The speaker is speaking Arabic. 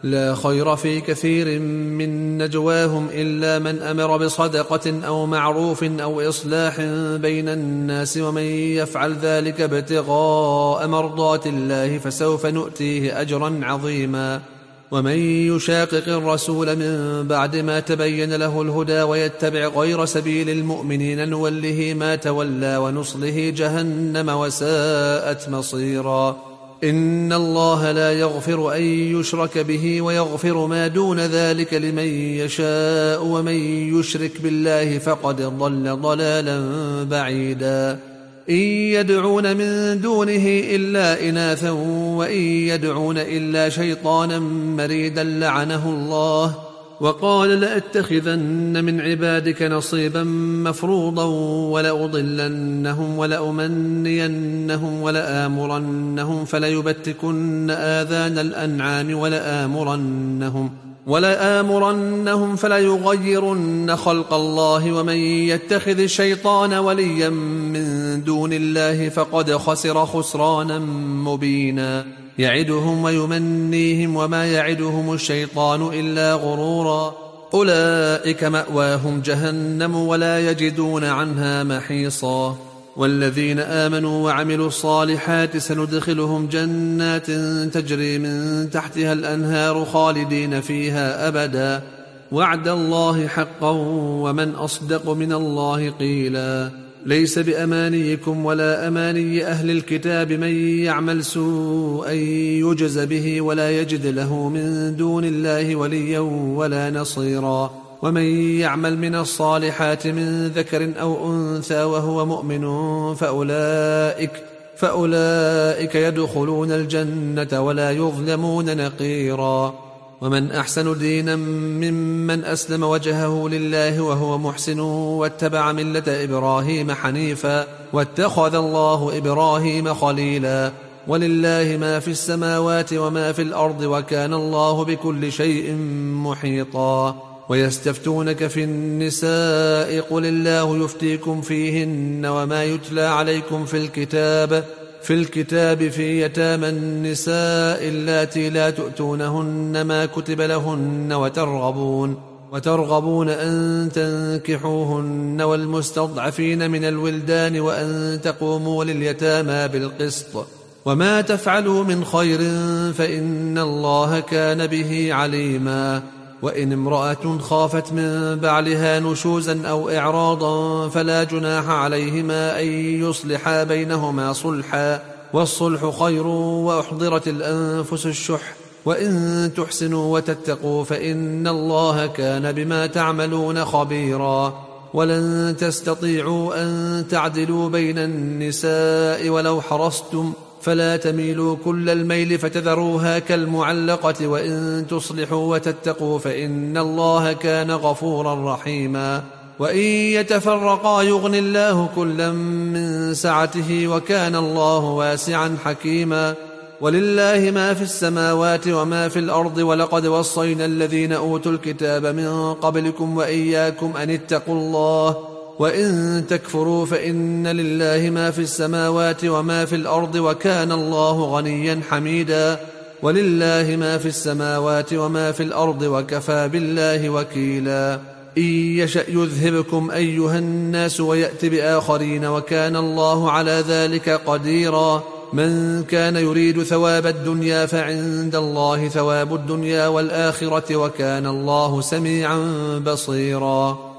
لا خير في كثير من نجواهم إلا من أمر بصدقة أو معروف أو إصلاح بين الناس، ومن يفعل ذلك ابتغاء مرضات الله فسوف نؤتيه أجرا عظيما. ومن يشاقق الرسول من بعد ما تبين له الهدى ويتبع غير سبيل المؤمنين نوله ما تولى ونصله جهنم وساءت مصيرا. إن الله لا يغفر أن يشرك به ويغفر ما دون ذلك لمن يشاء، ومن يشرك بالله فقد ضل ضلالا بعيدا. إن يدعون من دونه إلا إناثا وإن يدعون إلا شيطانا مريدا لعنه الله، وقال لأتخذن من عبادك نصيبا مفروضا ولأضلنهم ولأمنينهم ولآمرنهم فليبتكن آذان الأنعام ولآمرنهم فليغيرن خلق الله. ومن يتخذ الشيطان وليا من دون الله فقد خسر خسرانا مبينا. يعدهم ويمنيهم وما يعدهم الشيطان إلا غرورا. أولئك مأواهم جهنم ولا يجدون عنها محيصا. والذين آمنوا وعملوا الصالحات سندخلهم جنات تجري من تحتها الأنهار خالدين فيها أبدا، وعد الله حقا ومن أصدق من الله قيلا. ليس بأمانيكم ولا أماني أهل الكتاب من يعمل سوءا يجز به ولا يجد له من دون الله وليا ولا نصيرا. ومن يعمل من الصالحات من ذكر أو أنثى وهو مؤمن فأولئك يدخلون الجنة ولا يظلمون نقيرا. ومن أحسن دينا ممن أسلم وجهه لله وهو محسن واتبع ملة إبراهيم حنيفا واتخذ الله إبراهيم خليلا. ولله ما في السماوات وما في الأرض وكان الله بكل شيء محيطا. ويستفتونك في النساء قل الله يفتيكم فيهن وما يتلى عليكم في الكتاب في يتامى النساء اللاتي لا تؤتونهن ما كتب لهن وترغبون أن تنكحوهن والمستضعفين من الولدان وأن تقوموا لليتامى بالقسط، وما تفعلوا من خير فإن الله كان به عليما. وإن امرأة خافت من بعلها نشوزا أو إعراضا فلا جناح عليهما أن يصلحا بينهما صلحا، والصلح خير وأحضرت الأنفس الشح، وإن تحسنوا وتتقوا فإن الله كان بما تعملون خبيرا. ولن تستطيعوا أن تعدلوا بين النساء ولو حرصتم، فلا تميلوا كل الميل فتذروها كالمعلقة، وإن تصلحوا وتتقوا فإن الله كان غفورا رحيما. وإن يتفرقا يغني الله كلا من سعته وكان الله واسعا حكيما. ولله ما في السماوات وما في الأرض ولقد وصينا الذين أوتوا الكتاب من قبلكم وإياكم أن اتقوا الله وإن تكفروا فإن لله ما في السماوات وما في الأرض وكان الله غنيا حميدا. ولله ما في السماوات وما في الأرض وكفى بالله وكيلا. إن يشأ يذهبكم أيها الناس ويأت بآخرين وكان الله على ذلك قديرا. من كان يريد ثواب الدنيا فعند الله ثواب الدنيا والآخرة وكان الله سميعا بصيرا.